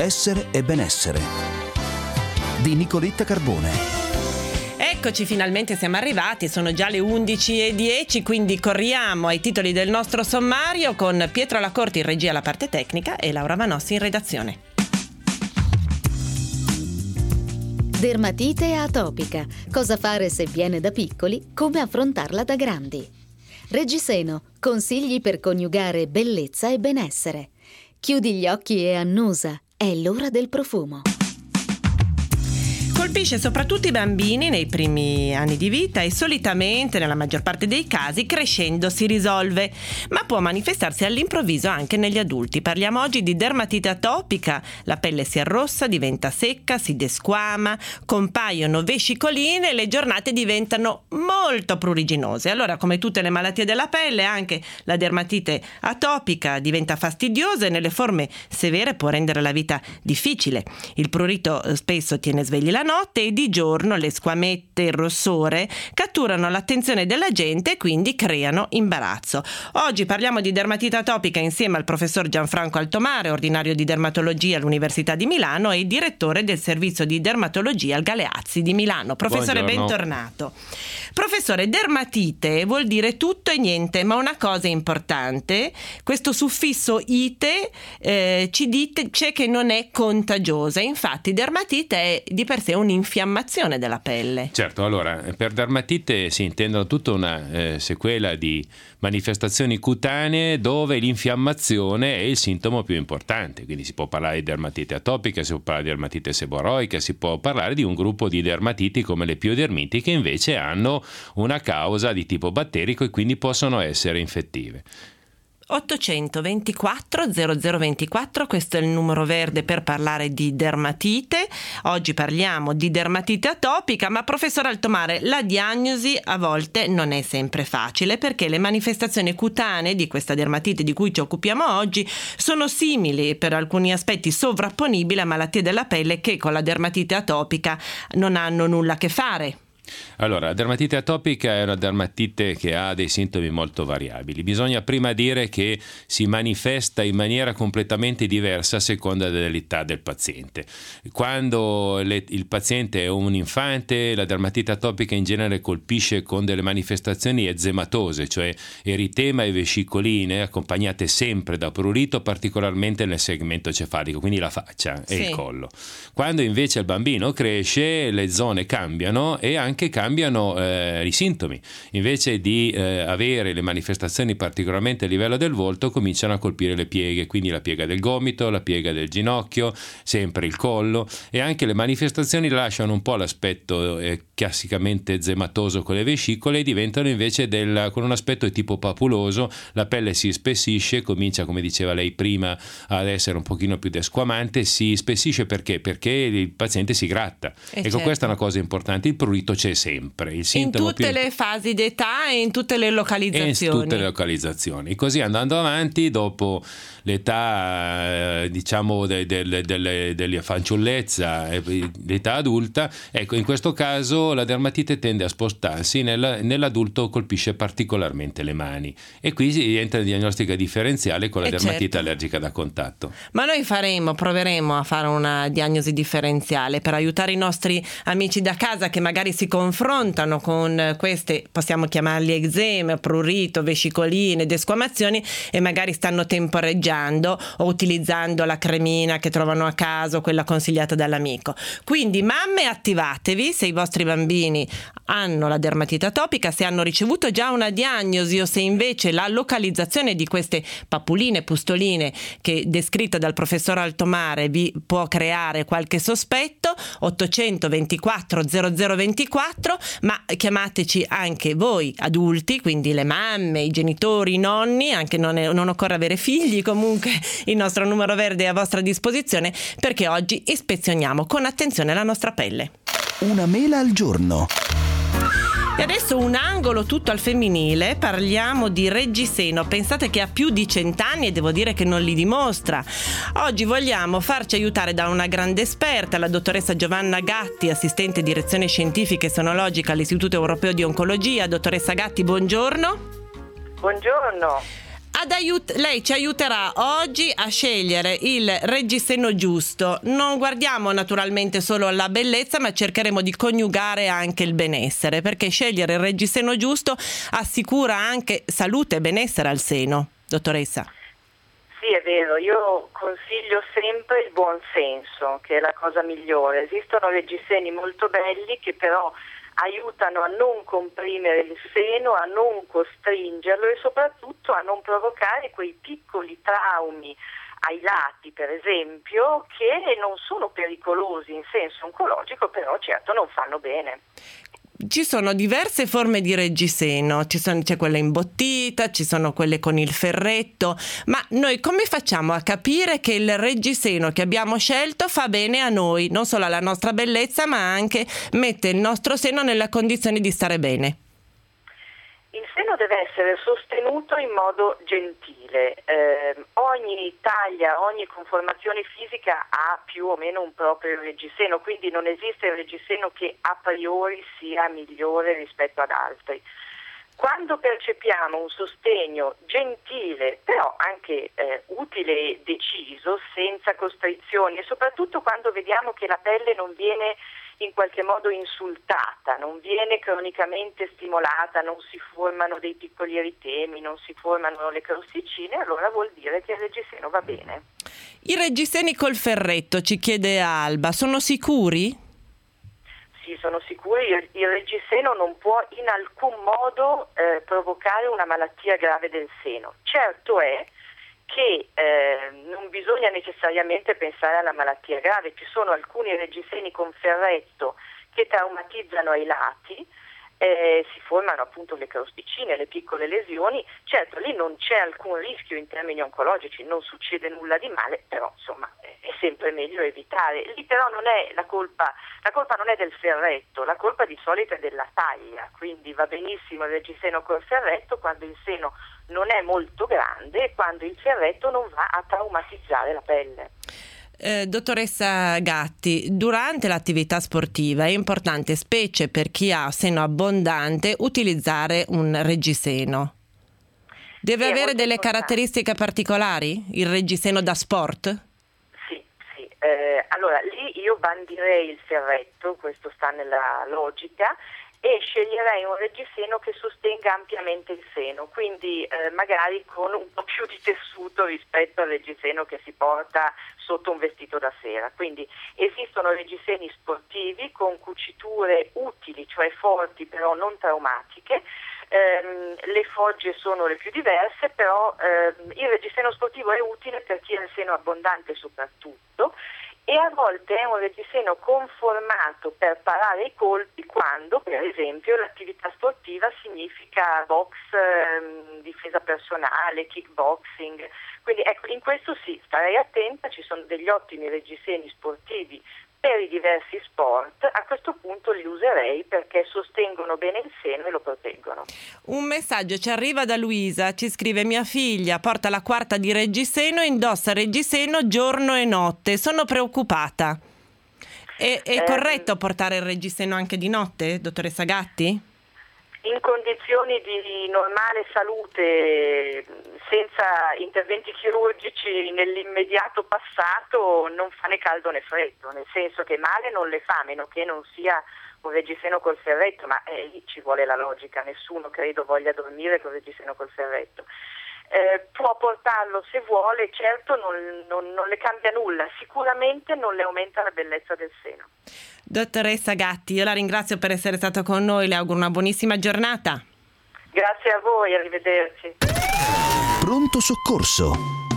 essere e benessere di Nicoletta Carbone. Eccoci, finalmente siamo arrivati, sono già le 11:10, quindi corriamo ai titoli del nostro sommario con Pietro Lacorti in regia alla parte tecnica e Laura Vanossi in redazione. Dermatite atopica. Cosa fare se viene da piccoli? Come affrontarla da grandi? Reggiseno. Consigli per coniugare bellezza e benessere. Chiudi gli occhi e annusa. È l'ora del profumo. Colpisce soprattutto i bambini nei primi anni di vita e solitamente, nella maggior parte dei casi, crescendo si risolve, ma può manifestarsi all'improvviso anche negli adulti. Parliamo oggi di dermatite atopica. La pelle si arrossa, diventa secca, si desquama, compaiono vescicoline e le giornate diventano molto pruriginose. Allora, come tutte le malattie della pelle, anche la dermatite atopica diventa fastidiosa e nelle forme severe può rendere la vita difficile. Il prurito spesso tiene svegli la notte e di giorno le squamette e il rossore catturano l'attenzione della gente e quindi creano imbarazzo. Oggi parliamo di dermatite atopica insieme al professor Gianfranco Altomare, ordinario di dermatologia all'Università di Milano e direttore del servizio di dermatologia al Galeazzi di Milano. Professore, buongiorno. Bentornato. Professore, dermatite vuol dire tutto e niente, ma una cosa importante, questo suffisso ite ci dice che non è contagiosa. Infatti dermatite è di per sé un'infiammazione della pelle. Certo, allora per dermatite si intendono tutta una sequela di manifestazioni cutanee dove l'infiammazione è il sintomo più importante, quindi si può parlare di dermatite atopica, si può parlare di dermatite seboroica, si può parlare di un gruppo di dermatiti come le piodermiti che invece hanno una causa di tipo batterico e quindi possono essere infettive. 824 0024, questo è il numero verde per parlare di dermatite. Oggi parliamo di dermatite atopica, ma professor Altomare, la diagnosi a volte non è sempre facile perché le manifestazioni cutanee di questa dermatite di cui ci occupiamo oggi sono simili, per alcuni aspetti sovrapponibili a malattie della pelle che con la dermatite atopica non hanno nulla a che fare. Allora, la dermatite atopica è una dermatite che ha dei sintomi molto variabili. Bisogna prima dire che si manifesta in maniera completamente diversa a seconda dell'età del paziente. Quando il paziente è un infante, la dermatite atopica in genere colpisce con delle manifestazioni ezematose, cioè eritema e vescicoline accompagnate sempre da prurito, particolarmente nel segmento cefalico, quindi la faccia e il collo. Quando invece il bambino cresce, le zone cambiano e anche cambiano i sintomi. Invece di avere le manifestazioni particolarmente a livello del volto, cominciano a colpire le pieghe, quindi la piega del gomito, la piega del ginocchio, sempre il collo, e anche le manifestazioni lasciano un po' l'aspetto classicamente zematoso con le vescicole e diventano invece con un aspetto di tipo papuloso. La pelle si spessisce, comincia, come diceva lei prima, ad essere un pochino più desquamante. Si spessisce perché il paziente si gratta. Ecco, questa è una cosa importante. Il prurito c'è sempre. Il sintomo in tutte le fasi d'età e in tutte le localizzazioni. Così andando avanti, dopo l'età diciamo della fanciullezza, l'età adulta, ecco, in questo caso la dermatite tende a spostarsi, nell'adulto colpisce particolarmente le mani e qui si entra in diagnostica differenziale con la dermatite allergica da contatto. Ma noi proveremo a fare una diagnosi differenziale per aiutare i nostri amici da casa che magari si confrontano con queste, possiamo chiamarli eczema, prurito, vescicoline, desquamazioni e magari stanno temporeggiando o utilizzando la cremina che trovano a caso, quella consigliata dall'amico. Quindi mamme, attivatevi se i vostri bambini hanno la dermatite atopica, se hanno ricevuto già una diagnosi o se invece la localizzazione di queste papuline, pustoline che descritta dal professor Altomare vi può creare qualche sospetto. 824 0024, ma chiamateci anche voi adulti, quindi le mamme, i genitori, i nonni, anche non occorre avere figli, comunque il nostro numero verde è a vostra disposizione perché oggi ispezioniamo con attenzione la nostra pelle. Una mela al giorno. E adesso un angolo tutto al femminile, parliamo di Reggiseno. Pensate che ha più di 100 anni e devo dire che non li dimostra. Oggi vogliamo farci aiutare da una grande esperta, la dottoressa Giovanna Gatti, assistente direzione scientifica e sonologica all'Istituto Europeo di Oncologia. Dottoressa Gatti, buongiorno. Buongiorno. Lei ci aiuterà oggi a scegliere il reggiseno giusto. Non guardiamo naturalmente solo alla bellezza, ma cercheremo di coniugare anche il benessere, perché scegliere il reggiseno giusto assicura anche salute e benessere al seno. Dottoressa. Sì, è vero, io consiglio sempre il buon senso, che è la cosa migliore. Esistono reggiseni molto belli che però aiutano a non comprimere il seno, a non costringerlo e soprattutto a non provocare quei piccoli traumi ai lati, per esempio, che non sono pericolosi in senso oncologico, però certo non fanno bene. Ci sono diverse forme di reggiseno, c'è quella imbottita, ci sono quelle con il ferretto, ma noi come facciamo a capire che il reggiseno che abbiamo scelto fa bene a noi, non solo alla nostra bellezza, ma anche mette il nostro seno nella condizione di stare bene? Il seno deve essere sostenuto in modo gentile. Ogni taglia, ogni conformazione fisica ha più o meno un proprio reggiseno, quindi non esiste un reggiseno che a priori sia migliore rispetto ad altri. Quando percepiamo un sostegno gentile, però anche utile e deciso, senza costrizioni, e soprattutto quando vediamo che la pelle non viene in qualche modo insultata, non viene cronicamente stimolata, non si formano dei piccoli eritemi, non si formano le crosticine, allora vuol dire che il reggiseno va bene. I reggiseni col ferretto, ci chiede Alba, sono sicuri? Sì, sono sicuri. Il reggiseno non può in alcun modo provocare una malattia grave del seno. Certo è che non bisogna necessariamente pensare alla malattia grave. Ci sono alcuni reggiseni con ferretto che traumatizzano ai lati, si formano appunto le crosticine, le piccole lesioni. Certo, lì non c'è alcun rischio in termini oncologici, non succede nulla di male, però insomma è sempre meglio evitare. Lì però non è la colpa non è del ferretto, la colpa di solito è della taglia, quindi va benissimo il reggiseno col ferretto quando il seno non è molto grande e quando il ferretto non va a traumatizzare la pelle. Dottoressa Gatti, durante l'attività sportiva è importante, specie per chi ha seno abbondante, utilizzare un reggiseno. Deve avere delle caratteristiche particolari il reggiseno da sport? Sì. Allora lì io bandirei il ferretto, questo sta nella logica, e sceglierei un reggiseno che sostenga ampiamente il seno, quindi magari con un po' più di tessuto rispetto al reggiseno che si porta sotto un vestito da sera. Quindi esistono reggiseni sportivi con cuciture utili, cioè forti però non traumatiche. Le fogge sono le più diverse, però il reggiseno sportivo è utile per chi ha il seno abbondante soprattutto, e a volte è un reggiseno conformato per parare i colpi quando, per esempio, l'attività sportiva significa box, difesa personale, kickboxing. Quindi ecco, in questo sì, starei attenta, ci sono degli ottimi reggiseni sportivi per i diversi sport. A questo punto li userei perché sostengono bene il seno e lo proteggono. Un messaggio ci arriva da Luisa, ci scrive: mia figlia porta la quarta di reggiseno e indossa reggiseno giorno e notte, sono preoccupata. È corretto portare il reggiseno anche di notte, dottoressa Gatti? In condizioni di normale salute, senza interventi chirurgici nell'immediato passato, non fa né caldo né freddo, nel senso che male non le fa, a meno che non sia un reggiseno col ferretto, ma lì ci vuole la logica, nessuno credo voglia dormire col reggiseno col ferretto. Può portarlo se vuole, certo non le cambia nulla, sicuramente non le aumenta la bellezza del seno. Dottoressa Gatti, io la ringrazio per essere stata con noi, le auguro una buonissima giornata. Grazie a voi, arrivederci. Pronto soccorso.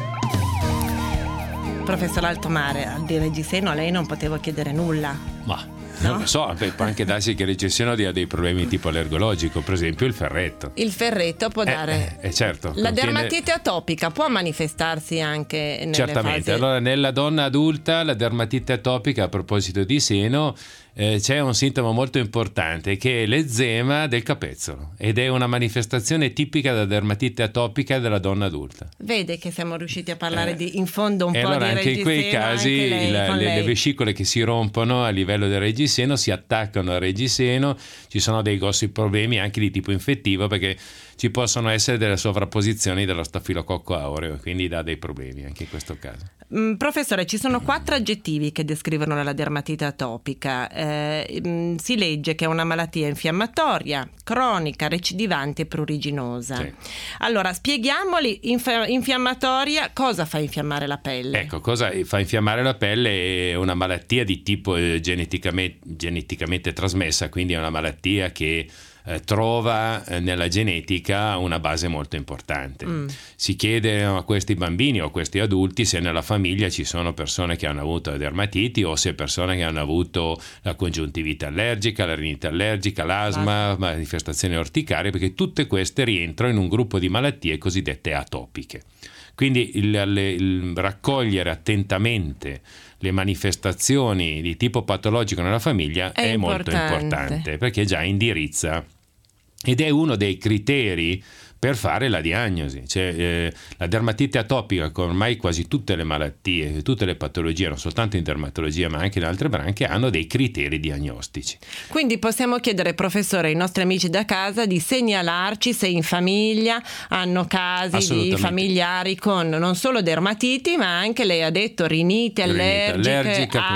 Professor Altomare, di reggiseno a lei non potevo chiedere nulla. Ma non lo so, può anche darsi che il reggiseno dia dei problemi tipo allergologico, per esempio il ferretto. Il ferretto può dare. Certo. La dermatite atopica può manifestarsi anche nelle Certamente. fasi. Allora, nella donna adulta la dermatite atopica, a proposito di seno, c'è un sintomo molto importante che è l'eczema del capezzolo, ed è una manifestazione tipica della dermatite atopica della donna adulta. Vede che siamo riusciti a parlare in fondo un po' allora di anche in quei reggiseno, casi anche lei, le vescicole che si rompono a livello del reggiseno si attaccano al reggiseno, ci sono dei grossi problemi anche di tipo infettivo, perché ci possono essere delle sovrapposizioni dello stafilococco aureo, quindi dà dei problemi anche in questo caso. Professore, ci sono 4 aggettivi che descrivono la dermatite atopica. Si legge che è una malattia infiammatoria, cronica, recidivante e pruriginosa. Sì. Allora, spieghiamoli. Infiammatoria, cosa fa infiammare la pelle? Ecco, cosa fa infiammare la pelle? È una malattia di tipo geneticamente trasmessa, quindi è una malattia che trova nella genetica una base molto importante. Si chiede a questi bambini o a questi adulti se nella famiglia ci sono persone che hanno avuto la dermatiti o se persone che hanno avuto la congiuntivite allergica, la rinite allergica, l'asma, manifestazioni orticarie, perché tutte queste rientrano in un gruppo di malattie cosiddette atopiche. Quindi il raccogliere attentamente le manifestazioni di tipo patologico nella famiglia è molto importante, perché già indirizza, ed è uno dei criteri per fare la diagnosi. La dermatite atopica, con ormai quasi tutte le malattie, tutte le patologie, non soltanto in dermatologia ma anche in altre branche, hanno dei criteri diagnostici. Quindi possiamo chiedere, professore, ai nostri amici da casa di segnalarci se in famiglia hanno casi di familiari con non solo dermatiti ma anche, lei ha detto, rinite allergica,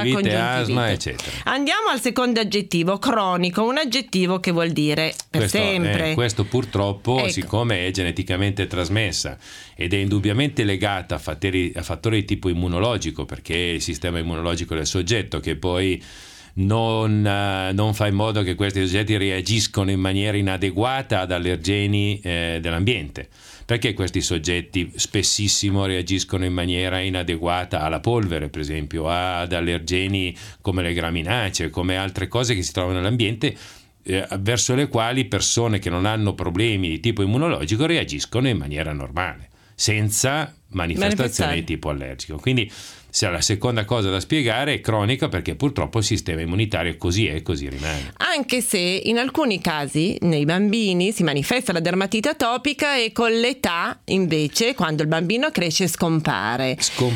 asma, eccetera. Andiamo al secondo aggettivo, cronico, un aggettivo che vuol dire per sempre. Questo purtroppo, siccome è geneticamente trasmessa ed è indubbiamente legata a fattori di tipo immunologico, perché è il sistema immunologico del soggetto che poi non fa in modo che questi soggetti reagiscono in maniera inadeguata ad allergeni dell'ambiente, perché questi soggetti spessissimo reagiscono in maniera inadeguata alla polvere, per esempio, ad allergeni come le graminacee, come altre cose che si trovano nell'ambiente, verso le quali persone che non hanno problemi di tipo immunologico reagiscono in maniera normale, senza manifestazioni di tipo allergico. Quindi la seconda cosa da spiegare è cronica, perché purtroppo il sistema immunitario così è e così rimane. Anche se in alcuni casi nei bambini si manifesta la dermatite atopica e con l'età invece, quando il bambino cresce, scompare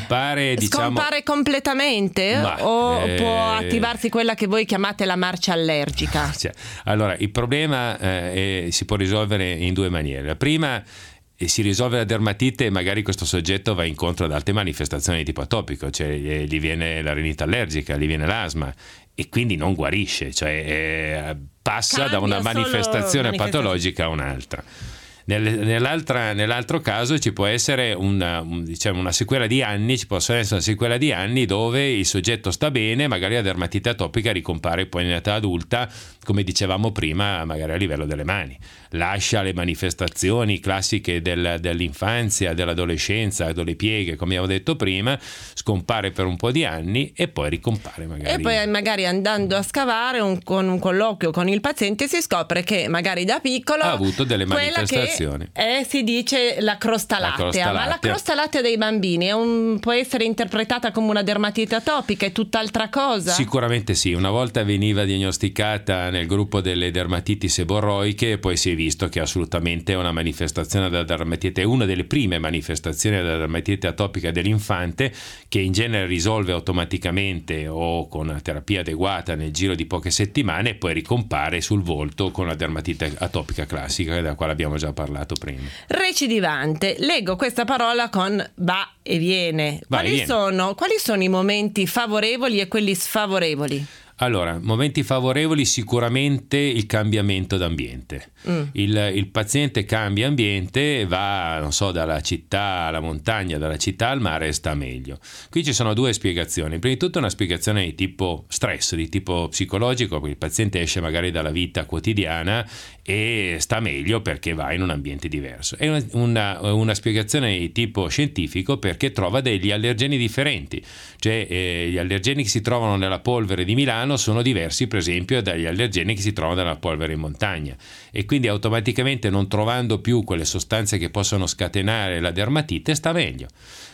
completamente, o può attivarsi quella che voi chiamate la marcia allergica? Allora, il problema si può risolvere in 2 maniere. La prima, e si risolve la dermatite e magari questo soggetto va incontro ad altre manifestazioni di tipo atopico, cioè gli viene la rinite allergica, gli viene l'asma e quindi non guarisce, cioè passa da una manifestazione patologica a un'altra. Nell'altro caso ci può essere una sequela di anni, ci possono essere una sequela di anni dove il soggetto sta bene, magari la dermatite atopica ricompare poi in età adulta, come dicevamo prima, magari a livello delle mani. Lascia le manifestazioni classiche dell'infanzia, dell'adolescenza, delle pieghe, come abbiamo detto prima, scompare per un po' di anni e poi ricompare magari. E poi magari andando a scavare con un colloquio con il paziente si scopre che magari da piccolo ha avuto delle manifestazioni. Si dice la crosta lattea, ma la crosta lattea dei bambini può essere interpretata come una dermatite atopica, è tutt'altra cosa? Sicuramente sì, una volta veniva diagnosticata nel gruppo delle dermatiti seborroiche e poi si è visto che assolutamente è una manifestazione della dermatite, è una delle prime manifestazioni della dermatite atopica dell'infante, che in genere risolve automaticamente o con una terapia adeguata nel giro di poche settimane e poi ricompare sul volto con la dermatite atopica classica, della quale abbiamo già parlato prima. Recidivante, leggo questa parola con va e viene. Quali sono i momenti favorevoli e quelli sfavorevoli? Allora, momenti favorevoli sicuramente il cambiamento d'ambiente. Il paziente cambia ambiente, va, non so, dalla città alla montagna, dalla città al mare e sta meglio. Qui ci sono 2 spiegazioni. Prima di tutto una spiegazione di tipo stress, di tipo psicologico, il paziente esce magari dalla vita quotidiana e sta meglio perché va in un ambiente diverso. È una spiegazione di tipo scientifico, perché trova degli allergeni differenti, cioè gli allergeni che si trovano nella polvere di Milano Milano sono diversi per esempio dagli allergeni che si trovano nella polvere in montagna, e quindi automaticamente, non trovando più quelle sostanze che possono scatenare la dermatite, sta meglio.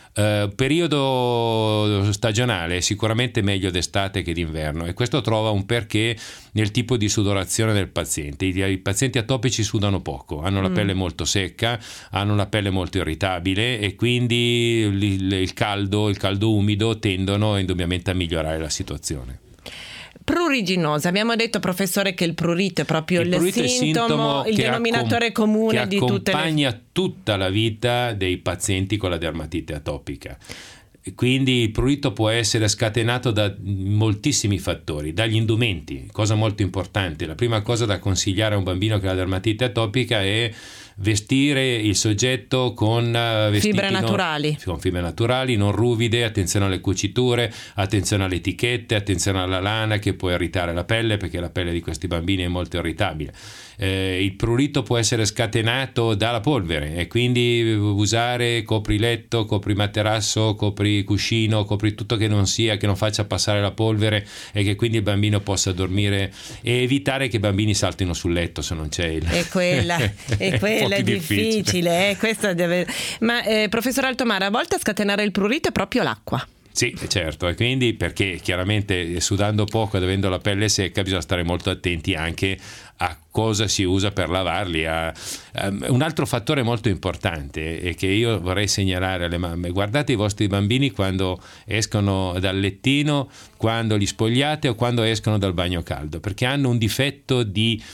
Periodo stagionale è sicuramente meglio d'estate che d'inverno, e questo trova un perché nel tipo di sudorazione del paziente. I pazienti atopici sudano poco, hanno la pelle molto secca, hanno una pelle molto irritabile, e quindi il caldo umido tendono indubbiamente a migliorare la situazione. Pruriginosa, abbiamo detto, professore, che il prurito è proprio il sintomo, il denominatore comune di tutte le... accompagna tutta la vita dei pazienti con la dermatite atopica. Quindi il prurito può essere scatenato da moltissimi fattori, dagli indumenti, cosa molto importante. La prima cosa da consigliare a un bambino che ha la dermatite atopica è vestire il soggetto con fibre naturali, non ruvide, attenzione alle cuciture, attenzione alle etichette, attenzione alla lana che può irritare la pelle, perché la pelle di questi bambini è molto irritabile. Il prurito può essere scatenato dalla polvere, e quindi usare copriletto, coprimaterasso, copricuscino, copri tutto che non faccia passare la polvere, e che quindi il bambino possa dormire, e evitare che i bambini saltino sul letto se non c'è il... È quella è difficile. Ma professor Altomare, a volte a scatenare il prurito è proprio l'acqua. Sì, certo, e quindi, perché chiaramente sudando poco ed avendo la pelle secca bisogna stare molto attenti anche a cosa si usa per lavarli. Un altro fattore molto importante e che io vorrei segnalare alle mamme: guardate i vostri bambini quando escono dal lettino, quando li spogliate o quando escono dal bagno caldo, perché hanno un difetto di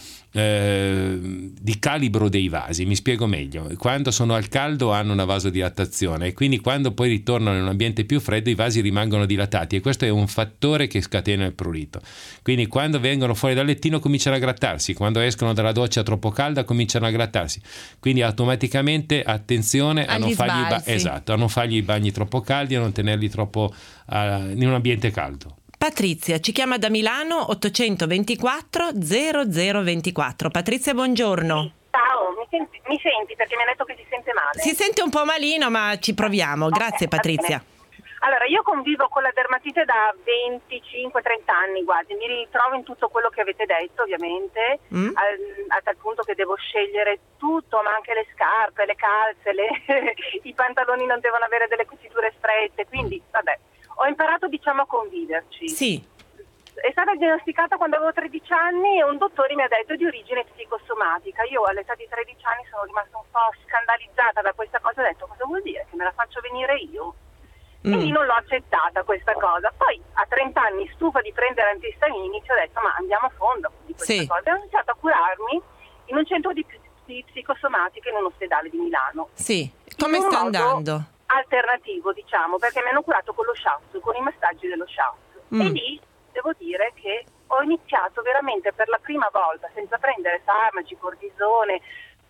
calibro dei vasi. Mi spiego meglio: quando sono al caldo hanno una vasodilatazione, e quindi quando poi ritornano in un ambiente più freddo i vasi rimangono dilatati, e questo è un fattore che scatena il prurito. Quindi quando vengono fuori dal lettino cominciano a grattarsi, quando escono dalla doccia troppo calda cominciano a grattarsi, quindi automaticamente attenzione a non fargli i bagni troppo caldi, a non tenerli troppo in un ambiente caldo. Patrizia ci chiama da Milano, 824 0024. Patrizia, buongiorno. Ciao, mi senti? Perché mi ha detto che si sente male. Si sente un po' malino, ma ci proviamo. Grazie, Patrizia. Allora, io convivo con la dermatite da 25-30 anni, guardi, mi ritrovo in tutto quello che avete detto, ovviamente, a tal punto che devo scegliere tutto, ma anche le scarpe, le calze, i pantaloni non devono avere delle cuciture strette, quindi vabbè. Ho imparato, a conviverci. Sì. È stata diagnosticata quando avevo 13 anni e un dottore mi ha detto di origine psicosomatica. Io all'età di 13 anni sono rimasta un po' scandalizzata da questa cosa, ho detto: cosa vuol dire? Che me la faccio venire io? Quindi non l'ho accettata questa cosa. Poi a 30 anni, stufa di prendere antistaminici, ho detto: ma andiamo a fondo di questa cosa. Ho iniziato a curarmi in un centro di psicosomatica in un ospedale di Milano. Sì. Come sta andando? Alternativo, perché mi hanno curato con lo shiatsu, con i massaggi dello shiatsu, e lì devo dire che ho iniziato veramente per la prima volta, senza prendere farmaci, cortisone,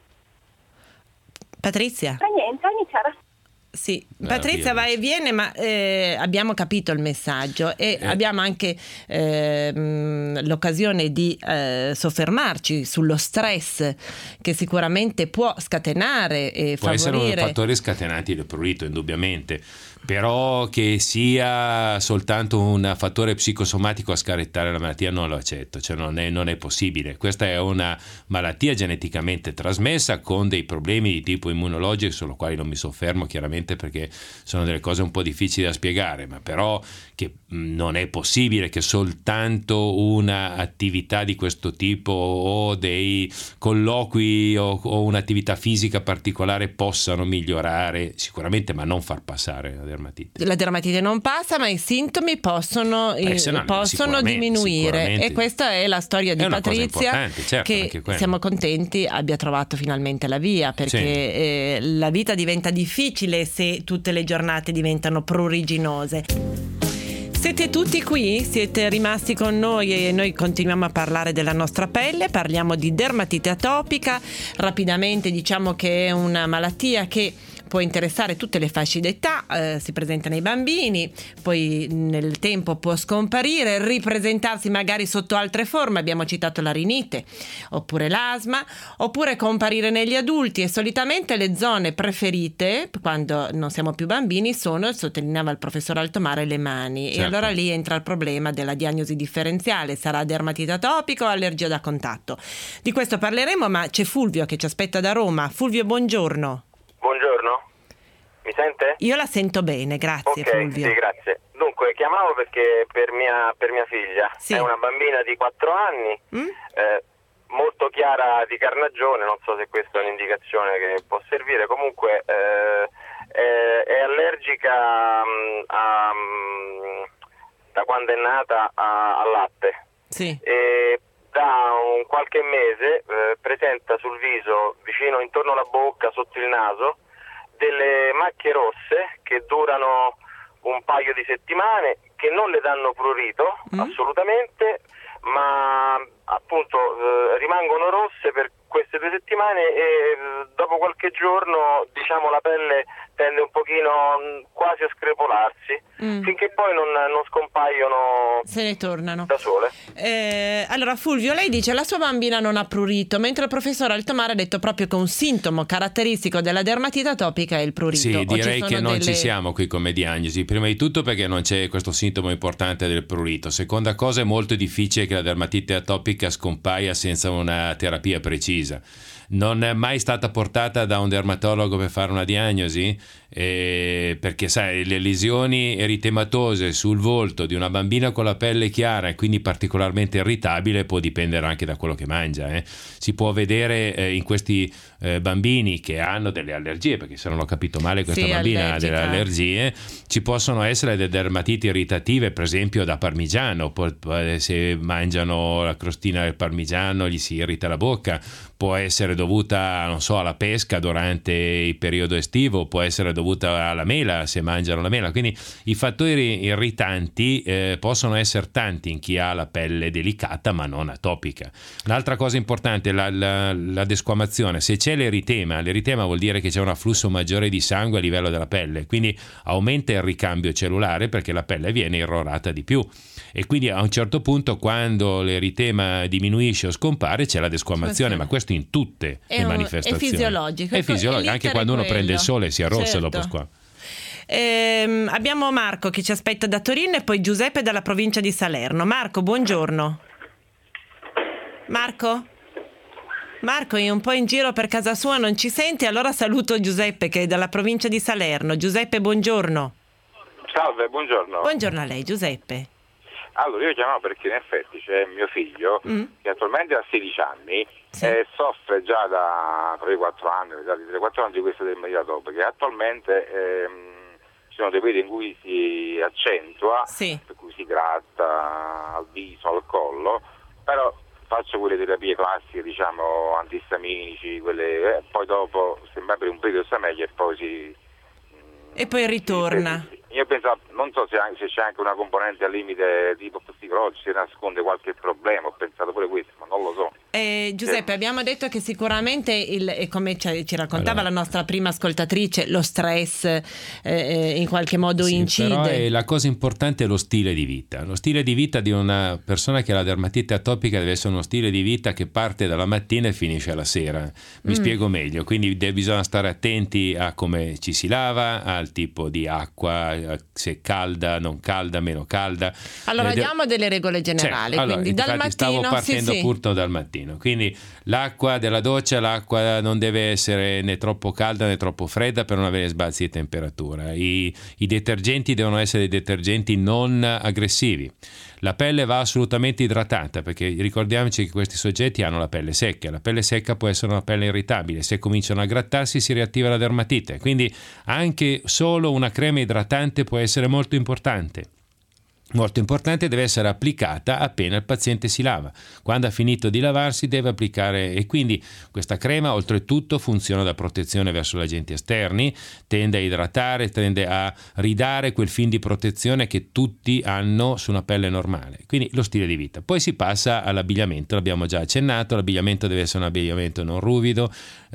Patrizia, niente, a iniziare a... Sì, Patrizia va e viene, ma abbiamo capito il messaggio, e abbiamo anche l'occasione di soffermarci sullo stress, che sicuramente può scatenare e può favorire. Essere uno dei fattori scatenanti del prurito, indubbiamente, però che sia soltanto un fattore psicosomatico a scarettare la malattia non lo accetto, cioè non è possibile. Questa è una malattia geneticamente trasmessa con dei problemi di tipo immunologico, sulle quali non mi soffermo chiaramente perché sono delle cose un po' difficili da spiegare, ma però che non è possibile che soltanto una attività di questo tipo o dei colloqui o un'attività fisica particolare possano migliorare sicuramente, ma non far passare la dermatite. La dermatite non passa, ma i sintomi possono diminuire, e questa è la storia di Patrizia, certo, che siamo contenti abbia trovato finalmente la via, perché la vita diventa difficile se tutte le giornate diventano pruriginose. Siete tutti qui? Siete rimasti con noi e noi continuiamo a parlare della nostra pelle, parliamo di dermatite atopica. Rapidamente diciamo che è una malattia che può interessare tutte le fasce d'età, si presenta nei bambini, poi nel tempo può scomparire, ripresentarsi magari sotto altre forme, abbiamo citato la rinite, oppure l'asma, oppure comparire negli adulti, e solitamente le zone preferite quando non siamo più bambini sono, sottolineava il professor Altomare, le mani. Certo. E allora lì entra il problema della diagnosi differenziale, sarà dermatite atopica o allergia da contatto. Di questo parleremo, ma c'è Fulvio che ci aspetta da Roma. Fulvio, buongiorno. Buongiorno, mi sente? Io la sento bene, grazie. Ok, Fulvio. sì, grazie. Dunque, chiamavo perché per mia figlia, Sì. è una bambina di 4 anni, molto chiara di carnagione, non so se questa è un'indicazione che può servire, comunque è allergica da quando è nata al latte. Sì. E da un qualche mese presenta sul viso, vicino, intorno alla bocca, sotto il naso, delle macchie rosse che durano un paio di settimane, che non le danno prurito assolutamente, ma appunto rimangono rosse per queste 2 settimane, e dopo qualche giorno, diciamo, la pelle tende un pochino quasi a screpolarsi, finché poi non scompaiono, se ne tornano da sole. Allora Fulvio, lei dice la sua bambina non ha prurito, mentre il professor Altomare ha detto proprio che un sintomo caratteristico della dermatite atopica è il prurito. Sì, O direi che non delle... ci siamo qui come diagnosi. Prima di tutto perché non c'è questo sintomo importante del prurito. Seconda cosa, è molto difficile che la dermatite atopica scompaia senza una terapia precisa. Non è mai stata portata da un dermatologo per fare una diagnosi? Perché sai, le lesioni eritematose sul volto di una bambina con la pelle chiara e quindi particolarmente irritabile può dipendere anche da quello che mangia. Si può vedere in questi bambini che hanno delle allergie, perché se non ho capito male questa bambina ha delle allergie, ci possono essere delle dermatiti irritative, per esempio da parmigiano. Se mangiano la crostina del parmigiano gli si irrita la bocca, può essere dovuta, non so, alla pesca durante il periodo estivo, può essere dovuta alla mela se mangiano la mela. Quindi i fattori irritanti possono essere tanti in chi ha la pelle delicata ma non atopica. Un'altra cosa importante, la desquamazione. Se c'è l'eritema vuol dire che c'è un afflusso maggiore di sangue a livello della pelle, quindi aumenta il ricambio cellulare perché la pelle viene irrorata di più, e quindi a un certo punto, quando l'eritema diminuisce o scompare, c'è la desquamazione, ma questo in tutte le manifestazioni. È fisiologico. È fisiologico, anche quando uno prende il sole si arrossa dopo squama. Abbiamo Marco che ci aspetta da Torino e poi Giuseppe dalla provincia di Salerno. Marco, buongiorno. Marco è un po' in giro per casa sua, non ci sente, allora saluto Giuseppe che è dalla provincia di Salerno. Giuseppe, buongiorno. Salve, buongiorno. Buongiorno a lei, Giuseppe. Allora, io chiamavo perché in effetti c'è mio figlio che attualmente ha 16 anni e soffre già da 3-4 anni, da 3-4 anni di questa dermatite atopica, che attualmente ci sono dei periodi in cui si accentua, per cui si gratta al viso, al collo, però faccio quelle terapie classiche, diciamo, antistaminici, quelle, poi dopo sembra per un periodo sta meglio e poi ritorna. Io pensavo, non so se c'è anche una componente al limite tipo psicologico, se nasconde qualche problema, ho pensato pure questo, ma non lo so. Giuseppe, abbiamo detto che sicuramente come ci raccontava la nostra prima ascoltatrice, lo stress in qualche modo incide. Però la cosa importante è lo stile di vita. Lo stile di vita di una persona che ha la dermatite atopica deve essere uno stile di vita che parte dalla mattina e finisce alla sera. Mi spiego meglio. Quindi bisogna stare attenti a come ci si lava, al tipo di acqua, se è calda, non calda, meno calda. Allora diamo delle regole generali. Quindi dal mattino, stavo partendo appunto dal mattino. Quindi l'acqua della doccia, l'acqua non deve essere né troppo calda né troppo fredda per non avere sbalzi di temperatura. I detergenti devono essere dei detergenti non aggressivi. La pelle va assolutamente idratata, perché ricordiamoci che questi soggetti hanno la pelle secca. La pelle secca può essere una pelle irritabile. Se cominciano a grattarsi si riattiva la dermatite. Quindi anche solo una crema idratante può essere molto importante. molto importante, deve essere applicata appena il paziente si lava. Quando ha finito di lavarsi deve applicare, e quindi questa crema oltretutto funziona da protezione verso gli agenti esterni, tende a idratare, tende a ridare quel film di protezione che tutti hanno su una pelle normale, quindi lo stile di vita. Poi si passa all'abbigliamento, l'abbiamo già accennato, l'abbigliamento deve essere un abbigliamento non ruvido.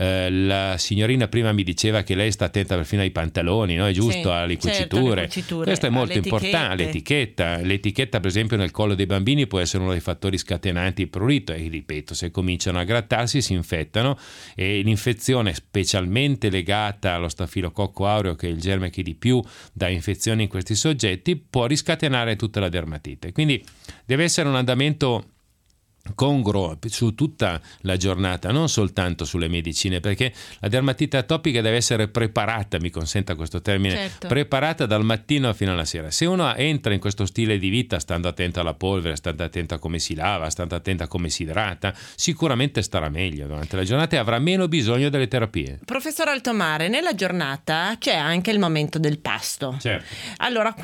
La signorina prima mi diceva che lei sta attenta perfino ai pantaloni, no? È giusto, Sì, alle certo, cuciture. alle cuciture, Questo è molto alle importante, l'etichetta per esempio nel collo dei bambini può essere uno dei fattori scatenanti il prurito, e ripeto, se cominciano a grattarsi si infettano, e l'infezione specialmente legata allo stafilococco aureo, che è il germe che di più dà infezioni in questi soggetti, può riscatenare tutta la dermatite. Quindi deve essere un andamento congruo su tutta la giornata, non soltanto sulle medicine, perché la dermatite atopica deve essere preparata, mi consenta questo termine, certo, preparata dal mattino fino alla sera. Se uno entra in questo stile di vita, stando attento alla polvere, stando attento a come si lava, stando attento a come si idrata, sicuramente starà meglio durante la giornata e avrà meno bisogno delle terapie. Professor Altomare, nella giornata c'è anche il momento del pasto. Certo. Allora,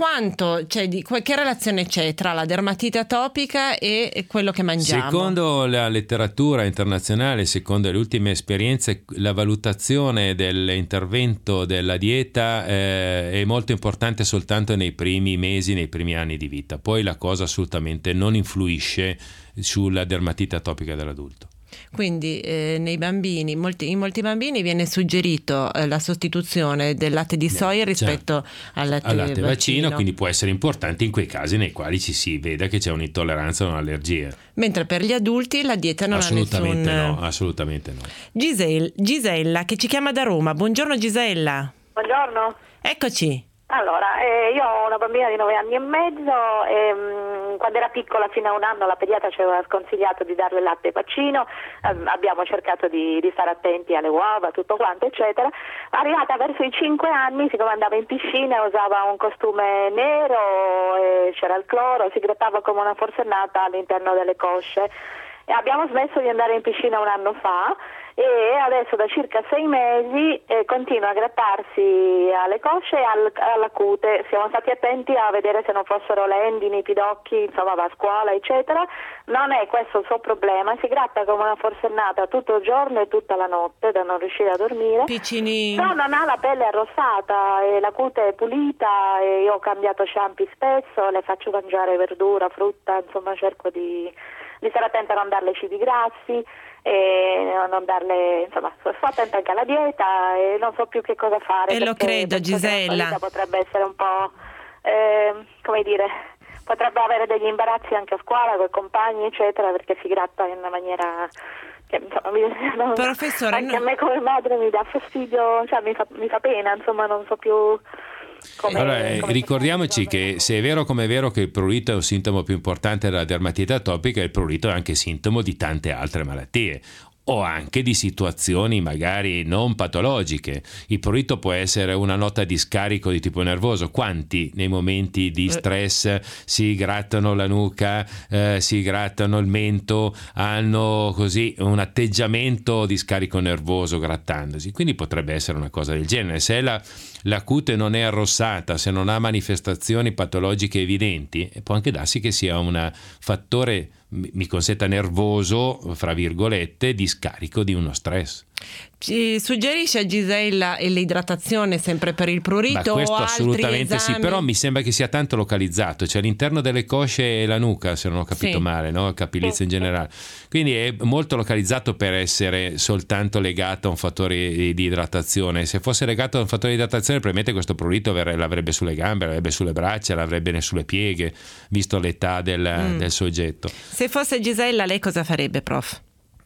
che relazione c'è tra la dermatite atopica e quello che mangiamo? Secondo la letteratura internazionale, secondo le ultime esperienze, la valutazione dell'intervento della dieta è molto importante soltanto nei primi mesi, nei primi anni di vita. Poi la cosa assolutamente non influisce sulla dermatite atopica dell'adulto. Quindi nei bambini, in molti bambini viene suggerito la sostituzione del latte di soia rispetto al latte vaccino, quindi può essere importante in quei casi nei quali ci si vede che c'è un'intolleranza o un'allergia. Mentre per gli adulti la dieta non assolutamente ha nessun... no, assolutamente no. Gisella che ci chiama da Roma. Buongiorno Gisella. Buongiorno. Eccoci. Allora, io ho una bambina di 9 anni e mezzo e quando era piccola, fino a un anno, la pediatra ci aveva sconsigliato di darle il latte vaccino, abbiamo cercato di stare attenti alle uova, tutto quanto, eccetera. Arrivata verso i 5 anni, siccome andava in piscina, usava un costume nero, e c'era il cloro, si grattava come una forsennata all'interno delle cosce. E abbiamo smesso di andare in piscina un anno fa, e adesso da circa 6 mesi continua a grattarsi alle cosce e alla cute. Siamo stati attenti a vedere se non fossero lendini, pidocchi, insomma va a scuola eccetera. Non è questo il suo problema, si gratta come una forsennata tutto il giorno e tutta la notte da non riuscire a dormire. Piccini. No, non ha la pelle arrossata e la cute è pulita, e io ho cambiato shampoo spesso, le faccio mangiare verdura, frutta, insomma cerco di stare attenta a non darle cibi grassi e non darle, insomma, sto attenta anche alla dieta e non so più che cosa fare. E lo credo, Gisella. Potrebbe essere un po', come dire, potrebbe avere degli imbarazzi anche a scuola con i compagni, eccetera, perché si gratta in una maniera che, insomma, Professore, anche a me come madre mi dà fastidio, cioè mi fa pena, insomma, non so più. Allora, ricordiamoci che se è vero come è vero che il prurito è un sintomo più importante della dermatite atopica, il prurito è anche sintomo di tante altre malattie o anche di situazioni magari non patologiche. Il prurito può essere una nota di scarico di tipo nervoso. Quanti nei momenti di stress si grattano la nuca, si grattano il mento, hanno così un atteggiamento di scarico nervoso grattandosi? Quindi potrebbe essere una cosa del genere. Se la cute non è arrossata, se non ha manifestazioni patologiche evidenti, può anche darsi che sia un fattore, mi consenta, nervoso, fra virgolette, di scarico di uno stress. Ci suggerisce a Gisella l'idratazione sempre per il prurito? Ma questo o altri assolutamente esami? sì, però mi sembra che sia tanto localizzato, cioè all'interno delle cosce e la nuca, se non ho capito male, no? Capillizia in generale. Quindi è molto localizzato per essere soltanto legato a un fattore di idratazione. Se fosse legato a un fattore di idratazione, probabilmente questo prurito l'avrebbe sulle gambe, l'avrebbe sulle braccia, l'avrebbe sulle pieghe, visto l'età del soggetto. Se fosse Gisella, lei cosa farebbe, prof?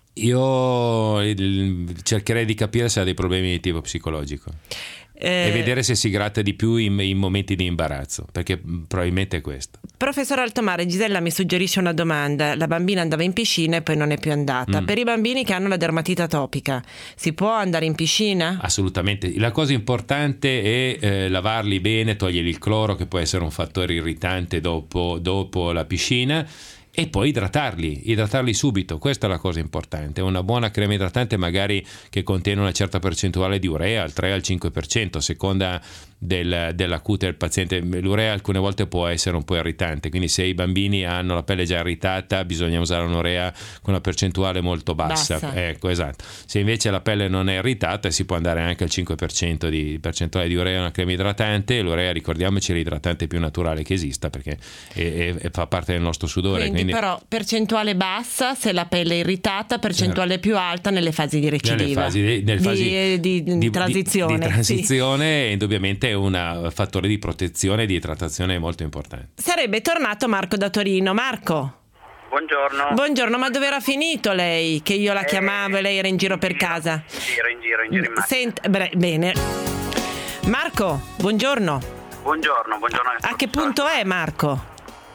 Io cercherei di capire se ha dei problemi di tipo psicologico e vedere se si gratta di più in momenti di imbarazzo, perché probabilmente è questo. Professor Altomare, Gisella mi suggerisce una domanda. La bambina andava in piscina e poi non è più andata. Per i bambini che hanno la dermatite atopica si può andare in piscina? Assolutamente. La cosa importante è lavarli bene, togliergli il cloro che può essere un fattore irritante dopo la piscina, e poi idratarli subito. Questa è la cosa importante. Una buona crema idratante magari che contiene una certa percentuale di urea, al 3 al 5%, a seconda della cute del paziente. L'urea alcune volte può essere un po' irritante, quindi se i bambini hanno la pelle già irritata bisogna usare un'urea con una percentuale molto bassa. Ecco, esatto. Se invece la pelle non è irritata si può andare anche al 5% di percentuale di urea in una crema idratante. L'urea, ricordiamoci, è l'idratante più naturale che esista perché fa parte del nostro sudore. Quindi però percentuale bassa se la pelle è irritata, percentuale più alta nelle fasi di recidiva, nelle fasi di transizione. Di transizione, e indubbiamente è un fattore di protezione e di idratazione molto importante. Sarebbe tornato Marco da Torino. Marco. Buongiorno, ma dove era finito lei? Che io la chiamavo e lei era in giro per casa. In giro in macchina. Bene. Marco, buongiorno. Buongiorno. A che punto è Marco?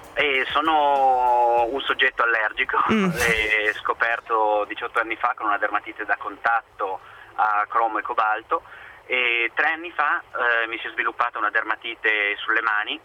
Sono un soggetto allergico, scoperto 18 anni fa con una dermatite da contatto a cromo e cobalto, e 3 anni fa mi si è sviluppata una dermatite sulle mani,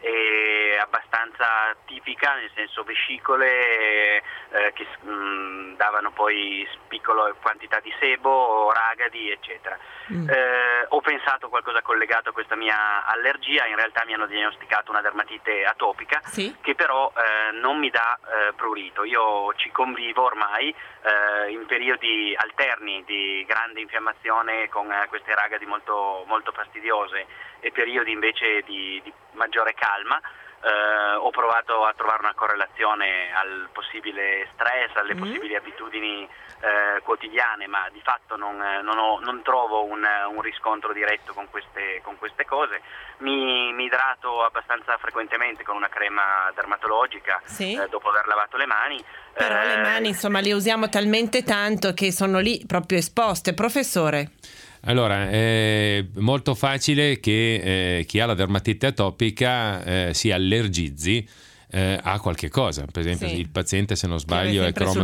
abbastanza tipica, nel senso vescicole che davano poi piccole quantità di sebo, ragadi, eccetera. Ho pensato qualcosa collegato a questa mia allergia, in realtà mi hanno diagnosticato una dermatite atopica che però non mi dà prurito. Io ci convivo ormai in periodi alterni di grande infiammazione con queste ragadi molto, molto fastidiose e periodi invece di maggiore calma. Ho provato a trovare una correlazione al possibile stress, alle possibili abitudini quotidiane, ma di fatto non trovo un riscontro diretto con queste cose. Mi idrato abbastanza frequentemente con una crema dermatologica dopo aver lavato le mani. Però le mani, insomma, le usiamo talmente tanto che sono lì proprio esposte. Professore? Allora, è molto facile che chi ha la dermatite atopica si allergizzi a qualche cosa. Per esempio il paziente, se non sbaglio, è cromo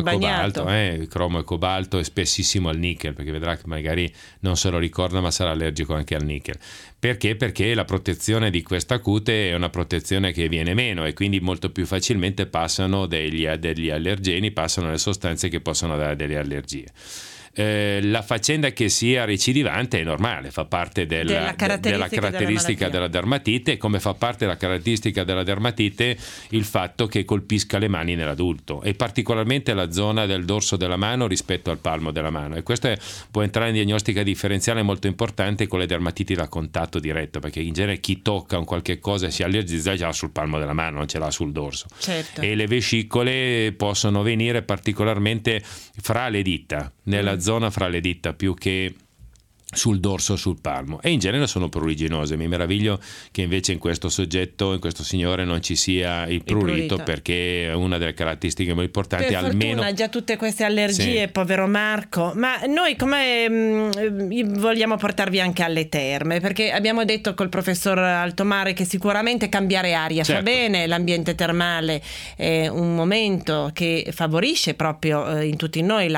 e cobalto, e spessissimo al nickel, perché vedrà che magari non se lo ricorda ma sarà allergico anche al nickel. Perché? Perché la protezione di questa cute è una protezione che viene meno, e quindi molto più facilmente passano degli allergeni, passano le sostanze che possono dare delle allergie. La faccenda che sia recidivante è normale, fa parte della caratteristica della dermatite, come fa parte della caratteristica della dermatite il fatto che colpisca le mani nell'adulto, e particolarmente la zona del dorso della mano rispetto al palmo della mano, e questo può entrare in diagnostica differenziale molto importante con le dermatiti da contatto diretto, perché in genere chi tocca un qualche cosa si allergizza già sul palmo della mano, non ce l'ha sul dorso. E le vescicole possono venire particolarmente fra le dita, nella zona fra le dita, più che sul dorso, sul palmo, e in genere sono pruriginose. Mi meraviglio che invece in questo soggetto, in questo signore, non ci sia il prurito, perché è una delle caratteristiche molto importanti. Per fortuna ha già tutte queste allergie, povero Marco. Ma noi come vogliamo portarvi anche alle terme, perché abbiamo detto col professor Altomare che sicuramente cambiare aria fa bene, l'ambiente termale è un momento che favorisce proprio in tutti noi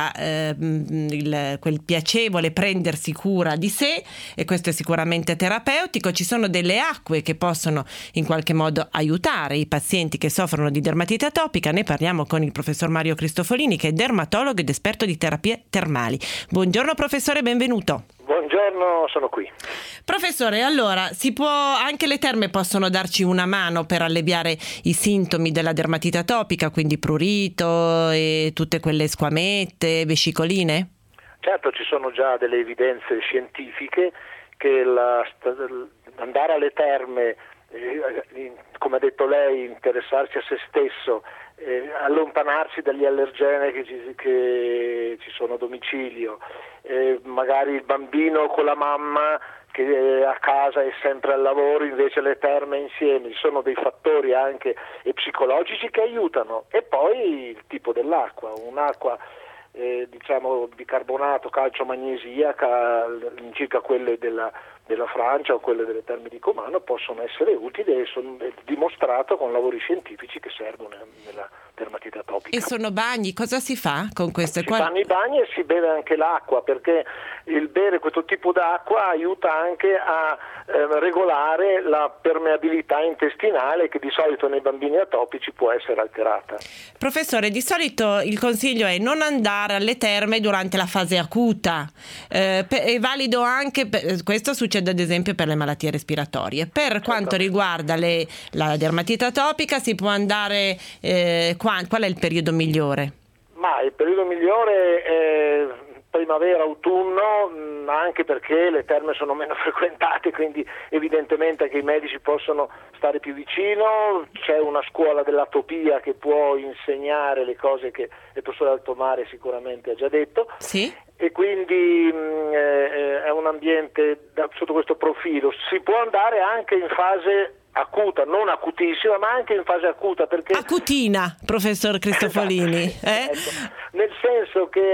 quel piacevole prendersi cura di sé, e questo è sicuramente terapeutico. Ci sono delle acque che possono in qualche modo aiutare i pazienti che soffrono di dermatite atopica. Ne parliamo con il professor Mario Cristofolini, che è dermatologo ed esperto di terapie termali. Buongiorno professore, benvenuto. Buongiorno, sono qui. Professore, allora, anche le terme possono darci una mano per alleviare i sintomi della dermatite atopica, quindi prurito e tutte quelle squamette, vescicoline? Certo, ci sono già delle evidenze scientifiche che andare alle terme, come ha detto lei, interessarsi a se stesso, allontanarsi dagli allergeni che ci sono a domicilio, magari il bambino con la mamma che a casa è sempre al lavoro, invece le terme insieme, ci sono dei fattori anche psicologici che aiutano. E poi il tipo dell'acqua, un'acqua diciamo bicarbonato, calcio, magnesia, circa quelle della Francia o quelle delle Terme di Comano possono essere utili e sono dimostrato con lavori scientifici che servono nella dermatite atopica. E sono bagni, cosa si fa con queste? Si fanno i bagni e si beve anche l'acqua, perché il bere questo tipo d'acqua aiuta anche a regolare la permeabilità intestinale, che di solito nei bambini atopici può essere alterata. Professore, di solito il consiglio è non andare alle terme durante la fase acuta, è valido anche, questo succede ad esempio per le malattie respiratorie. Per quanto riguarda la dermatite atopica si può andare, qual è il periodo migliore? Ma il periodo migliore è primavera, autunno, anche perché le terme sono meno frequentate, quindi evidentemente che i medici possono stare più vicino. C'è una scuola dell'atopia che può insegnare le cose che il professore Altomare sicuramente ha già detto. Sì. E quindi è un ambiente sotto questo profilo. Si può andare anche in fase acuta, non acutissima, ma anche in fase acuta, perché acutina, professor Cristofolini. Ecco. Nel senso che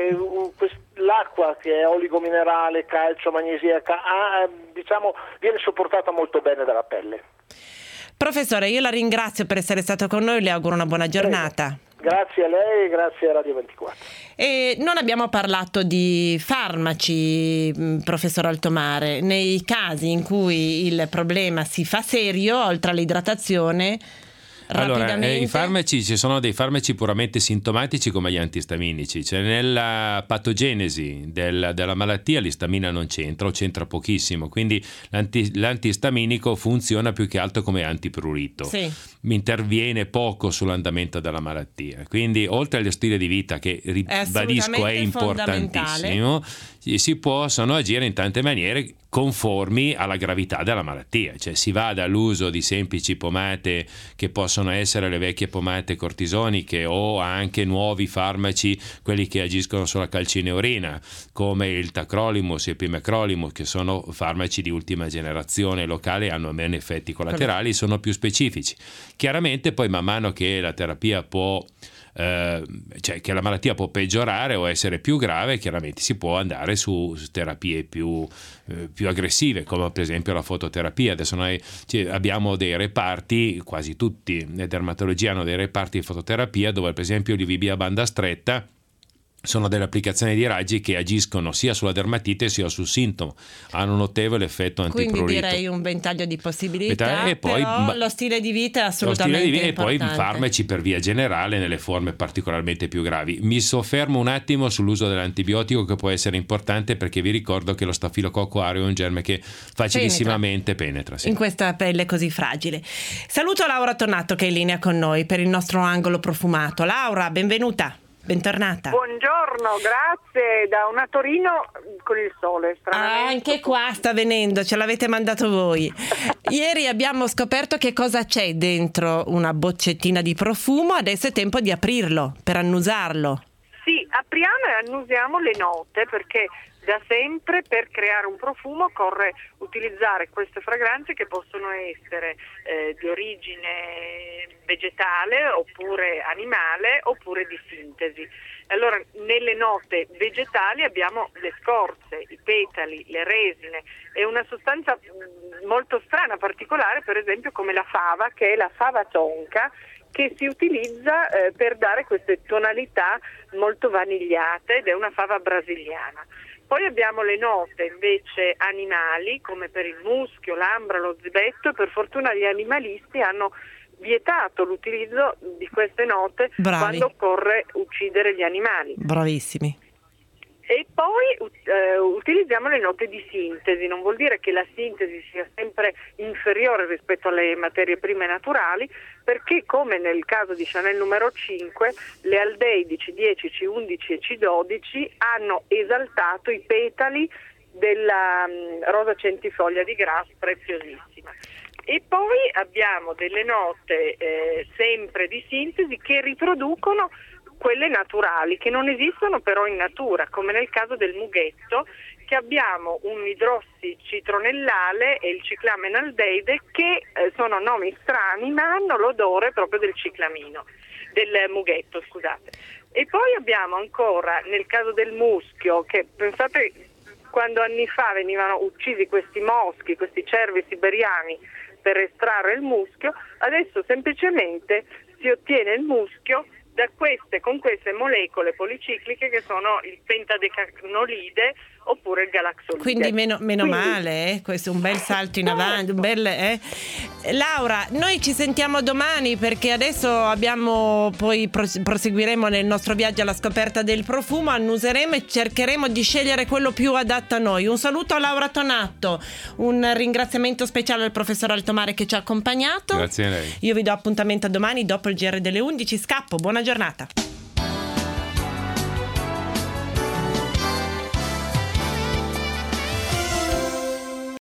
l'acqua, che è oligominerale, calcio, magnesiaca, viene sopportata molto bene dalla pelle. Professore, io la ringrazio per essere stato con noi, le auguro una buona giornata. Grazie a lei e grazie a Radio 24. E non abbiamo parlato di farmaci, professor Altomare. Nei casi in cui il problema si fa serio, oltre all'idratazione, allora, i farmaci, ci sono dei farmaci puramente sintomatici come gli antistaminici, cioè nella patogenesi della malattia l'istamina non c'entra o c'entra pochissimo, quindi l'antistaminico funziona più che altro come antiprurito. Sì. Interviene poco sull'andamento della malattia, quindi oltre allo stile di vita che ribadisco è importantissimo, si possono agire in tante maniere conformi alla gravità della malattia, cioè si va dall'uso di semplici pomate che possono essere le vecchie pomate cortisoniche o anche nuovi farmaci, quelli che agiscono sulla calcineurina come il tacrolimus e il pimecrolimus, che sono farmaci di ultima generazione locale e hanno meno effetti collaterali, sono più specifici. Chiaramente poi man mano che la terapia che la malattia può peggiorare o essere più grave, chiaramente si può andare su terapie più aggressive, come per esempio la fototerapia. Adesso noi abbiamo dei reparti, quasi tutti le dermatologie hanno dei reparti di fototerapia dove per esempio gli UVB a banda stretta sono delle applicazioni di raggi che agiscono sia sulla dermatite sia sul sintomo, hanno un notevole effetto antiprurito. Quindi direi un ventaglio di possibilità, e poi, però lo stile di vita è assolutamente importante. E poi farmaci per via generale nelle forme particolarmente più gravi. Mi soffermo un attimo sull'uso dell'antibiotico, che può essere importante, perché vi ricordo che lo stafilococco aureus è un germe che facilissimamente penetra in questa pelle così fragile. Saluto Laura Tonnato che è in linea con noi per il nostro angolo profumato. Laura, benvenuta. Bentornata. Buongiorno, grazie. Da una Torino con il sole. Anche qua sta venendo, ce l'avete mandato voi. Ieri abbiamo scoperto che cosa c'è dentro una boccettina di profumo, adesso è tempo di aprirlo per annusarlo. Sì, apriamo e annusiamo le note, perché da sempre per creare un profumo occorre utilizzare queste fragranze che possono essere di origine vegetale oppure animale oppure di sintesi. Allora, nelle note vegetali abbiamo le scorze, i petali, le resine e una sostanza molto strana, particolare, per esempio come la fava, che è la fava tonka, che si utilizza per dare queste tonalità molto vanigliate, ed è una fava brasiliana. Poi abbiamo le note invece animali, come per il muschio, l'ambra, lo zibetto. Per fortuna gli animalisti hanno vietato l'utilizzo di queste note quando occorre uccidere gli animali. Bravissimi. E poi utilizziamo le note di sintesi. Non vuol dire che la sintesi sia sempre inferiore rispetto alle materie prime naturali, perché come nel caso di Chanel numero 5, le aldeidi C10, C11 e C12 hanno esaltato i petali della rosa centifoglia di Grasse, preziosissima. E poi abbiamo delle note sempre di sintesi che riproducono quelle naturali, che non esistono però in natura, come nel caso del mughetto, che abbiamo un idrossi citronellale e il ciclamenaldeide, che sono nomi strani ma hanno l'odore proprio del ciclamino, del mughetto, scusate. E poi abbiamo ancora nel caso del muschio, che pensate quando anni fa venivano uccisi questi moschi, questi cervi siberiani per estrarre il muschio, adesso semplicemente si ottiene il muschio con queste molecole policicliche che sono il pentadecanoide oppure il galaxolide. Quindi meno male, questo è un bel salto in avanti, Laura, noi ci sentiamo domani, perché adesso poi proseguiremo nel nostro viaggio alla scoperta del profumo, annuseremo e cercheremo di scegliere quello più adatto a noi. Un saluto a Laura Tonatto, un ringraziamento speciale al professor Altomare che ci ha accompagnato. Grazie a lei. Io vi do appuntamento a domani dopo il GR delle 11. Scappo, buona giornata.